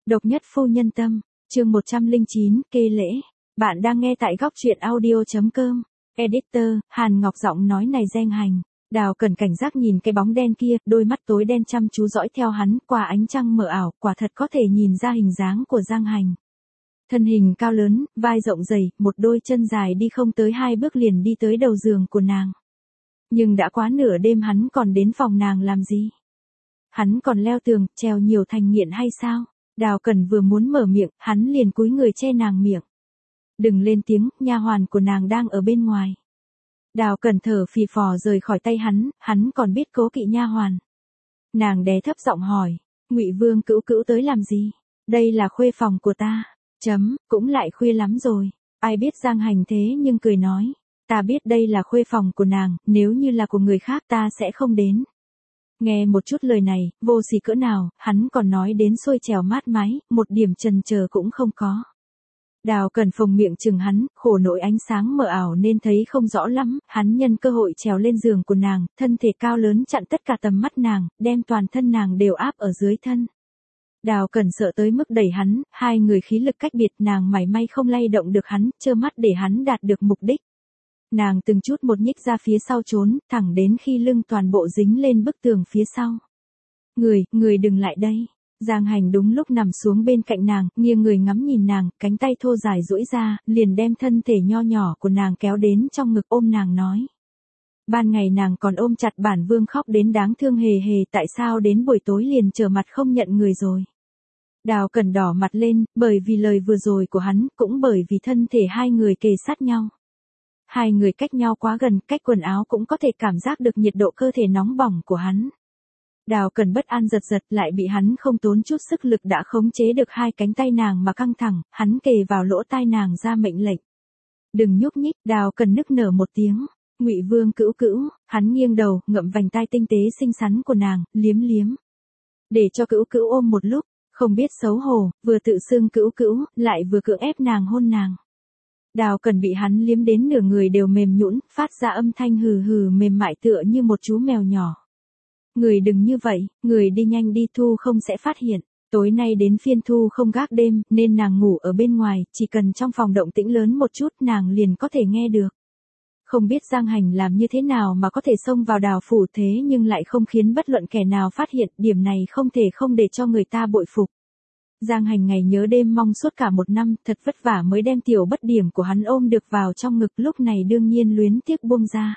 Độc nhất phu nhân tâm, chương 109, kê lễ. Bạn đang nghe tại góc truyện audio.com. Editor, Hàn Ngọc giọng nói này Giang Hành. Đào Cẩn cảnh giác nhìn cái bóng đen kia, đôi mắt tối đen chăm chú dõi theo hắn, qua ánh trăng mờ ảo, quả thật có thể nhìn ra hình dáng của Giang Hành. Thân hình cao lớn, vai rộng dày, một đôi chân dài đi không tới 2 bước liền đi tới đầu giường của nàng. Nhưng đã quá nửa đêm hắn còn đến phòng nàng làm gì? Hắn còn leo tường, trèo nhiều thành nghiện hay sao? Đào Cẩn vừa muốn mở miệng, hắn liền cúi người che nàng miệng. Đừng lên tiếng, nha hoàn của nàng đang ở bên ngoài. Đào Cẩn thở phì phò rời khỏi tay hắn còn biết cố kỵ nha hoàn. Nàng đè thấp giọng hỏi, Ngụy Vương Cữu Cữu tới làm gì? Đây là khuê phòng của ta. Cũng lại khuya lắm rồi. Ai biết Giang Hành thế nhưng cười nói, ta biết đây là khuê phòng của nàng, nếu như là của người khác ta sẽ không đến. Nghe một chút lời này, vô sỉ cỡ nào, hắn còn nói đến xuôi trèo mát mái, một điểm chần chờ cũng không có. Đào Cẩn phồng miệng chừng hắn, khổ nỗi ánh sáng mờ ảo nên thấy không rõ lắm, hắn nhân cơ hội trèo lên giường của nàng, thân thể cao lớn chặn tất cả tầm mắt nàng, đem toàn thân nàng đều áp ở dưới thân. Đào Cẩn sợ tới mức đẩy hắn, hai người khí lực cách biệt, nàng mảy may không lay động được hắn, trơ mắt để hắn đạt được mục đích. Nàng từng chút một nhích ra phía sau trốn, thẳng đến khi lưng toàn bộ dính lên bức tường phía sau. Người đừng lại đây. Giang Hành đúng lúc nằm xuống bên cạnh nàng, nghiêng người ngắm nhìn nàng, cánh tay thô dài duỗi ra, liền đem thân thể nho nhỏ của nàng kéo đến trong ngực ôm nàng nói. Ban ngày nàng còn ôm chặt bản vương khóc đến đáng thương hề hề, tại sao đến buổi tối liền trở mặt không nhận người rồi. Đào Cẩn đỏ mặt lên, bởi vì lời vừa rồi của hắn, cũng bởi vì thân thể hai người kề sát nhau. Hai người cách nhau quá gần, cách quần áo cũng có thể cảm giác được nhiệt độ cơ thể nóng bỏng của hắn. Đào Cẩn bất an giật lại bị hắn không tốn chút sức lực đã khống chế được hai cánh tay nàng mà căng thẳng, hắn kề vào lỗ tai nàng ra mệnh lệnh. Đừng nhúc nhích. Đào Cẩn nức nở một tiếng. Ngụy Vương Cữu Cữu. Hắn nghiêng đầu, ngậm vành tai tinh tế xinh xắn của nàng, liếm liếm. Để cho Cữu Cữu ôm một lúc, không biết xấu hổ, vừa tự xưng Cữu Cữu, lại vừa cưỡng ép nàng hôn nàng. Đào Cẩn bị hắn liếm đến nửa người đều mềm nhũn, phát ra âm thanh hừ hừ mềm mại tựa như một chú mèo nhỏ. Người đừng như vậy, người đi nhanh đi, Thu không sẽ phát hiện. Tối nay đến phiên Thu không gác đêm, nên nàng ngủ ở bên ngoài, chỉ cần trong phòng động tĩnh lớn một chút nàng liền có thể nghe được. Không biết Giang Hành làm như thế nào mà có thể xông vào Đào phủ thế nhưng lại không khiến bất luận kẻ nào phát hiện, điểm này không thể không để cho người ta bội phục. Giang Hành ngày nhớ đêm mong suốt cả một năm, thật vất vả mới đem tiểu bất điểm của hắn ôm được vào trong ngực, lúc này đương nhiên luyến tiếc buông ra.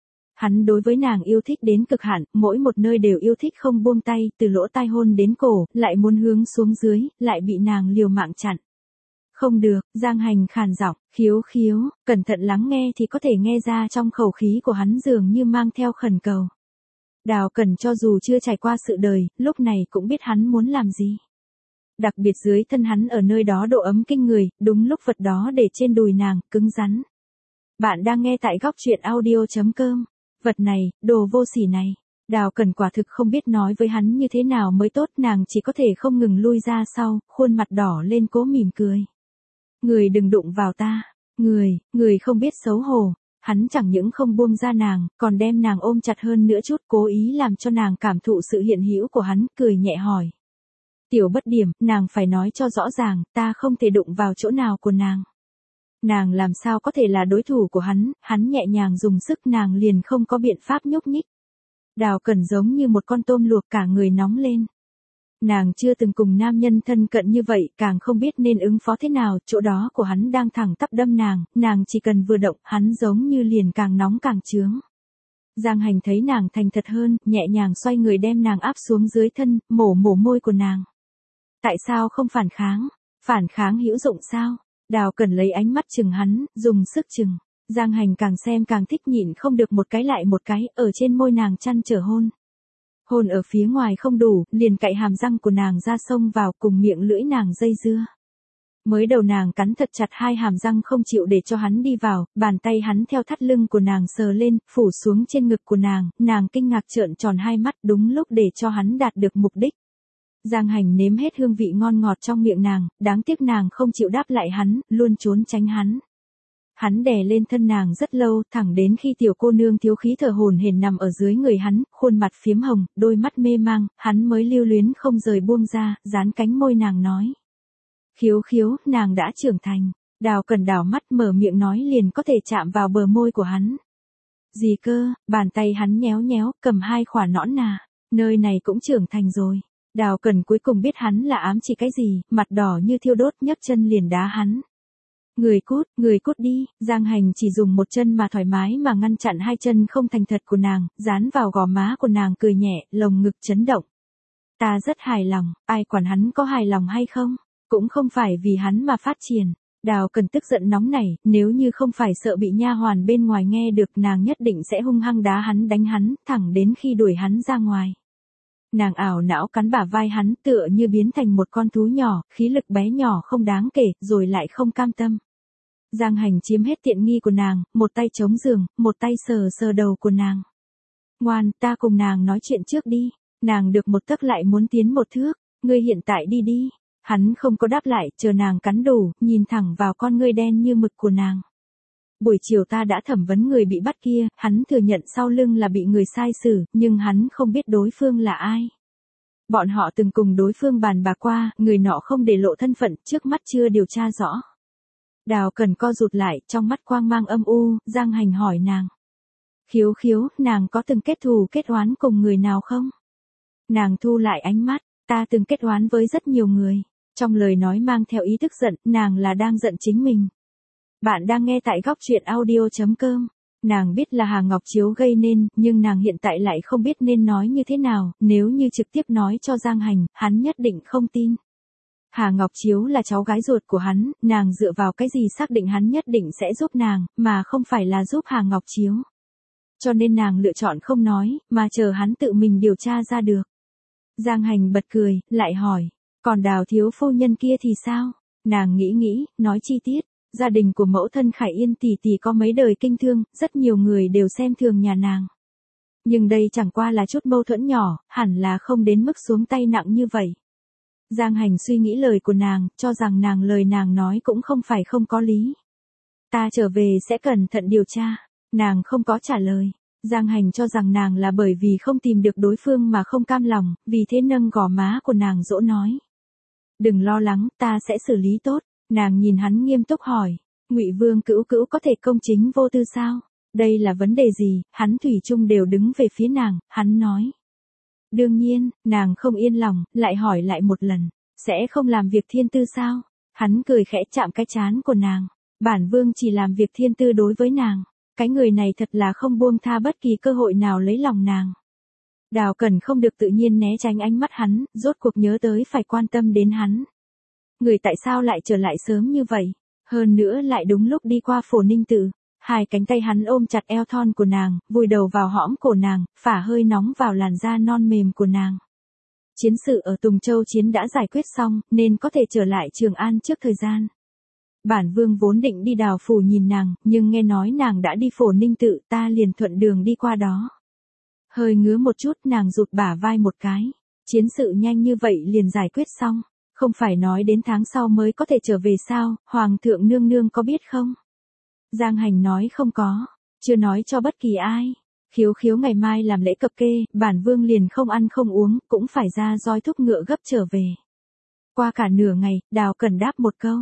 Hắn đối với nàng yêu thích đến cực hạn, mỗi một nơi đều yêu thích không buông tay, từ lỗ tai hôn đến cổ, lại muốn hướng xuống dưới, lại bị nàng liều mạng chặn. Không được. Giang Hành khàn giọng, khiếu, cẩn thận lắng nghe thì có thể nghe ra trong khẩu khí của hắn dường như mang theo khẩn cầu. Đào Cẩn cho dù chưa trải qua sự đời, lúc này cũng biết hắn muốn làm gì. Đặc biệt dưới thân hắn ở nơi đó độ ấm kinh người, đúng lúc vật đó để trên đùi nàng, cứng rắn. Bạn đang nghe tại góc truyện audio.com. Vật này, đồ vô sỉ này. Đào Cẩn quả thực không biết nói với hắn như thế nào mới tốt, nàng chỉ có thể không ngừng lui ra sau, khuôn mặt đỏ lên cố mỉm cười. Người đừng đụng vào ta. Người không biết xấu hổ. Hắn chẳng những không buông ra nàng, còn đem nàng ôm chặt hơn nữa chút, cố ý làm cho nàng cảm thụ sự hiện hữu của hắn, cười nhẹ hỏi. Tiểu bất điểm, nàng phải nói cho rõ ràng, ta không thể đụng vào chỗ nào của nàng. Nàng làm sao có thể là đối thủ của hắn nhẹ nhàng dùng sức nàng liền không có biện pháp nhúc nhích. Đào Cẩn giống như một con tôm luộc cả người nóng lên. Nàng chưa từng cùng nam nhân thân cận như vậy, càng không biết nên ứng phó thế nào, chỗ đó của hắn đang thẳng tắp đâm nàng chỉ cần vừa động, hắn giống như liền càng nóng càng chướng. Giang Hành thấy nàng thành thật hơn, nhẹ nhàng xoay người đem nàng áp xuống dưới thân, mổ môi của nàng. Tại sao không phản kháng? Phản kháng hữu dụng sao? Đào Cẩn lấy ánh mắt chừng hắn, dùng sức chừng. Giang Hành càng xem càng thích, nhịn không được một cái lại một cái, ở trên môi nàng chăn trở hôn. Hôn ở phía ngoài không đủ, liền cạy hàm răng của nàng ra xông vào, cùng miệng lưỡi nàng dây dưa. Mới đầu nàng cắn thật chặt hai hàm răng không chịu để cho hắn đi vào, bàn tay hắn theo thắt lưng của nàng sờ lên, phủ xuống trên ngực của nàng kinh ngạc trợn tròn hai mắt, đúng lúc để cho hắn đạt được mục đích. Giang Hành nếm hết hương vị ngon ngọt trong miệng nàng, đáng tiếc nàng không chịu đáp lại hắn, luôn trốn tránh hắn. Hắn đè lên thân nàng rất lâu, thẳng đến khi tiểu cô nương thiếu khí thở hổn hển nằm ở dưới người hắn, khuôn mặt phiếm hồng, đôi mắt mê mang, hắn mới lưu luyến không rời buông ra, dán cánh môi nàng nói. Khiếu khiếu, nàng đã trưởng thành. Đào Cẩn đảo mắt mở miệng nói liền có thể chạm vào bờ môi của hắn. Gì cơ, bàn tay hắn nhéo nhéo, cầm hai khỏa nõn nà. Nơi này cũng trưởng thành rồi. Đào Cẩn cuối cùng biết hắn là ám chỉ cái gì, mặt đỏ như thiêu đốt nhấc chân liền đá hắn. Người cút đi, Giang Hành chỉ dùng một chân mà thoải mái mà ngăn chặn hai chân không thành thật của nàng, dán vào gò má của nàng cười nhẹ, lồng ngực chấn động. Ta rất hài lòng, ai quản hắn có hài lòng hay không, cũng không phải vì hắn mà phát triển. Đào Cẩn tức giận nóng nảy, nếu như không phải sợ bị nha hoàn bên ngoài nghe được nàng nhất định sẽ hung hăng đá hắn đánh hắn, thẳng đến khi đuổi hắn ra ngoài. Nàng ảo não cắn bả vai hắn tựa như biến thành một con thú nhỏ, khí lực bé nhỏ không đáng kể, rồi lại không cam tâm. Giang Hành chiếm hết tiện nghi của nàng, một tay chống giường, một tay sờ sờ đầu của nàng. Ngoan, ta cùng nàng nói chuyện trước đi. Nàng được một tấc lại muốn tiến một thước, ngươi hiện tại đi đi. Hắn không có đáp lại, chờ nàng cắn đủ, nhìn thẳng vào con ngươi đen như mực của nàng. Buổi chiều ta đã thẩm vấn người bị bắt kia, hắn thừa nhận sau lưng là bị người sai xử, nhưng hắn không biết đối phương là ai. Bọn họ từng cùng đối phương bàn bạc qua, người nọ không để lộ thân phận, trước mắt chưa điều tra rõ. Đào Cẩn co rụt lại, trong mắt quang mang âm u, Giang Hành hỏi nàng. Khiếu khiếu, nàng có từng kết thù kết oán cùng người nào không? Nàng thu lại ánh mắt, ta từng kết oán với rất nhiều người. Trong lời nói mang theo ý thức giận, nàng là đang giận chính mình. Bạn đang nghe tại góc truyện audio.com. Nàng biết là Hà Ngọc Chiếu gây nên, nhưng nàng hiện tại lại không biết nên nói như thế nào, nếu như trực tiếp nói cho Giang Hành, hắn nhất định không tin. Hà Ngọc Chiếu là cháu gái ruột của hắn, nàng dựa vào cái gì xác định hắn nhất định sẽ giúp nàng, mà không phải là giúp Hà Ngọc Chiếu. Cho nên nàng lựa chọn không nói, mà chờ hắn tự mình điều tra ra được. Giang Hành bật cười, lại hỏi, còn Đào thiếu phu nhân kia thì sao? Nàng nghĩ, nói chi tiết, gia đình của mẫu thân Khải Yên tỷ tỷ có mấy đời kinh thương, rất nhiều người đều xem thường nhà nàng. Nhưng đây chẳng qua là chút mâu thuẫn nhỏ, hẳn là không đến mức xuống tay nặng như vậy. Giang Hành suy nghĩ lời của nàng, cho rằng lời nàng nói cũng không phải không có lý. Ta trở về sẽ cẩn thận điều tra. Nàng không có trả lời. Giang Hành cho rằng nàng là bởi vì không tìm được đối phương mà không cam lòng, vì thế nâng gò má của nàng dỗ nói. Đừng lo lắng, ta sẽ xử lý tốt. Nàng nhìn hắn nghiêm túc hỏi, Ngụy Vương Cữu Cữu có thể công chính vô tư sao? Đây là vấn đề gì? Hắn thủy chung đều đứng về phía nàng, hắn nói. Đương nhiên, nàng không yên lòng, lại hỏi lại một lần, sẽ không làm việc thiên tư sao? Hắn cười khẽ chạm cái trán của nàng, bản vương chỉ làm việc thiên tư đối với nàng, cái người này thật là không buông tha bất kỳ cơ hội nào lấy lòng nàng. Đào Cẩn không được tự nhiên né tránh ánh mắt hắn, rốt cuộc nhớ tới phải quan tâm đến hắn. Người tại sao lại trở lại sớm như vậy? Hơn nữa lại đúng lúc đi qua Phổ Ninh Tự. Hai cánh tay hắn ôm chặt eo thon của nàng, vùi đầu vào hõm cổ nàng, phả hơi nóng vào làn da non mềm của nàng. Chiến sự ở Tùng Châu Chiến đã giải quyết xong, nên có thể trở lại Trường An trước thời gian. Bản vương vốn định đi Đào phủ nhìn nàng, nhưng nghe nói nàng đã đi Phổ Ninh Tự, ta liền thuận đường đi qua đó. Hơi ngứa một chút, nàng rụt bả vai một cái. Chiến sự nhanh như vậy liền giải quyết xong, không phải nói đến tháng sau mới có thể trở về sao, Hoàng thượng nương nương có biết không? Giang Hành nói không có, chưa nói cho bất kỳ ai. Khiếu khiếu ngày mai làm lễ cập kê, bản vương liền không ăn không uống, cũng phải ra roi thúc ngựa gấp trở về. Qua cả nửa ngày, Đào Cẩn đáp một câu,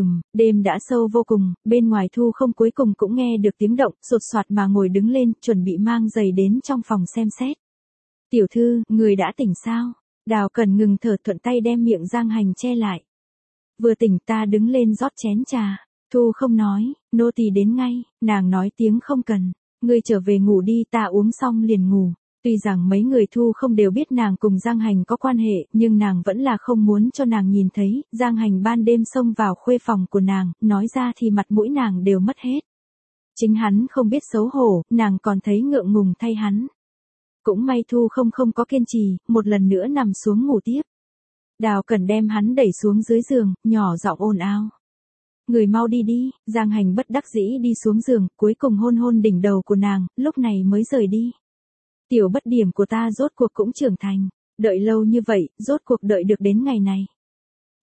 đêm đã sâu vô cùng, bên ngoài Thu Không cuối cùng cũng nghe được tiếng động, sột soạt mà ngồi đứng lên, chuẩn bị mang giày đến trong phòng xem xét. Tiểu thư, người đã tỉnh sao? Đào Cẩn ngừng thở thuận tay đem miệng Giang Hành che lại. Vừa tỉnh ta đứng lên rót chén trà. Thu Không nói, nô tỳ đến ngay, nàng nói tiếng không cần, ngươi trở về ngủ đi, ta uống xong liền ngủ. Tuy rằng mấy người Thu Không đều biết nàng cùng Giang Hành có quan hệ, nhưng nàng vẫn là không muốn cho nàng nhìn thấy, Giang Hành ban đêm xông vào khuê phòng của nàng, nói ra thì mặt mũi nàng đều mất hết. Chính hắn không biết xấu hổ, nàng còn thấy ngượng ngùng thay hắn. Cũng may Thu Không không có kiên trì, một lần nữa nằm xuống ngủ tiếp. Đào Cẩn đem hắn đẩy xuống dưới giường, nhỏ giọng ồn ào. Người mau đi đi, Giang Hành bất đắc dĩ đi xuống giường, cuối cùng hôn hôn đỉnh đầu của nàng, lúc này mới rời đi. Tiểu bất điểm của ta rốt cuộc cũng trưởng thành, đợi lâu như vậy, rốt cuộc đợi được đến ngày này.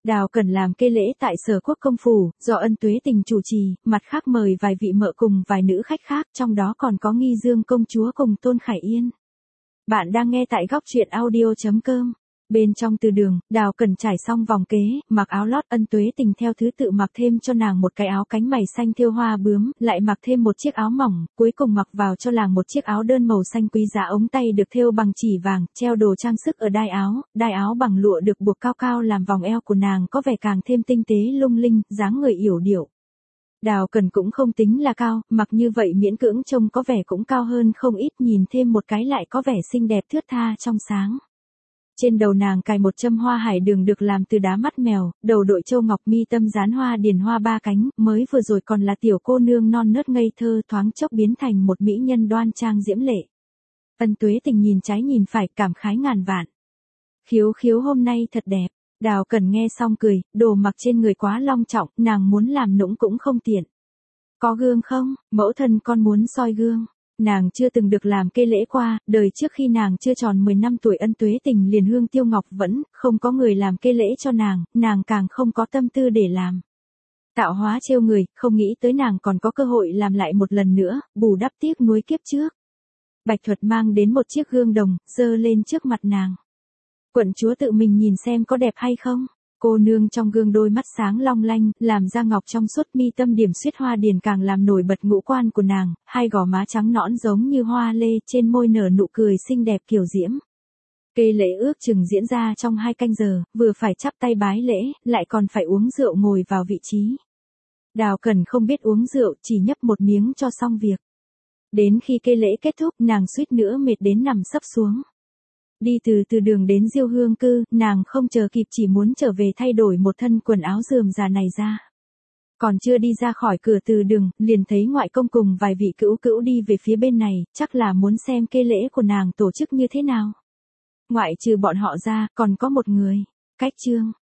Đào Cẩn làm kê lễ tại Sở Quốc công phủ, do Ân Tuế Tình chủ trì, mặt khác mời vài vị mợ cùng vài nữ khách khác, trong đó còn có Nghi Dương công chúa cùng Tôn Khải Yên. Bạn đang nghe tại góc truyện audio.com. Bên trong từ đường, Đào Cẩn trải xong vòng kế, mặc áo lót. Ân Tuế Tình theo thứ tự mặc thêm cho nàng một cái áo cánh mày xanh thêu hoa bướm, lại mặc thêm một chiếc áo mỏng, cuối cùng mặc vào cho nàng một chiếc áo đơn màu xanh quý giá, ống tay được thêu bằng chỉ vàng, treo đồ trang sức ở đai áo bằng lụa được buộc cao cao làm vòng eo của nàng có vẻ càng thêm tinh tế lung linh, dáng người yểu điệu. Đào Cẩn cũng không tính là cao, mặc như vậy miễn cưỡng trông có vẻ cũng cao hơn không ít, nhìn thêm một cái lại có vẻ xinh đẹp thướt tha trong sáng. Trên đầu nàng cài một châm hoa hải đường được làm từ đá mắt mèo, đầu đội châu ngọc, mi tâm dán hoa điền hoa ba cánh, mới vừa rồi còn là tiểu cô nương non nớt ngây thơ, thoáng chốc biến thành một mỹ nhân đoan trang diễm lệ. Ân Tuế Tình nhìn trái nhìn phải, cảm khái ngàn vạn. Khiếu khiếu hôm nay thật đẹp. Đào Cẩn nghe xong cười, đồ mặc trên người quá long trọng, nàng muốn làm nũng cũng không tiện. Có gương không? Mẫu thân con muốn soi gương. Nàng chưa từng được làm kê lễ qua, đời trước khi nàng chưa tròn 10 năm tuổi Ân Tuế Tình liền hương tiêu ngọc vẫn, không có người làm kê lễ cho nàng càng không có tâm tư để làm. Tạo hóa trêu người, không nghĩ tới nàng còn có cơ hội làm lại một lần nữa, bù đắp tiếc nuối kiếp trước. Bạch Thuật mang đến một chiếc gương đồng, dơ lên trước mặt nàng. Quận chúa tự mình nhìn xem có đẹp hay không. Cô nương trong gương đôi mắt sáng long lanh, làm da ngọc trong suốt, mi tâm điểm xuyết hoa điền càng làm nổi bật ngũ quan của nàng, hai gò má trắng nõn giống như hoa lê, trên môi nở nụ cười xinh đẹp kiểu diễm. Kê lễ ước chừng diễn ra trong 2 canh giờ, vừa phải chắp tay bái lễ, lại còn phải uống rượu ngồi vào vị trí. Đào Cẩn không biết uống rượu, chỉ nhấp một miếng cho xong việc. Đến khi kê lễ kết thúc, nàng suýt nữa mệt đến nằm sấp xuống. Đi từ đường đến Diêu Hương Cư, nàng không chờ kịp chỉ muốn trở về thay đổi một thân quần áo rườm rà này ra. Còn chưa đi ra khỏi cửa từ đường, liền thấy ngoại công cùng vài vị cữu cữu đi về phía bên này, chắc là muốn xem kê lễ của nàng tổ chức như thế nào. Ngoại trừ bọn họ ra, còn có một người. Cách Trương,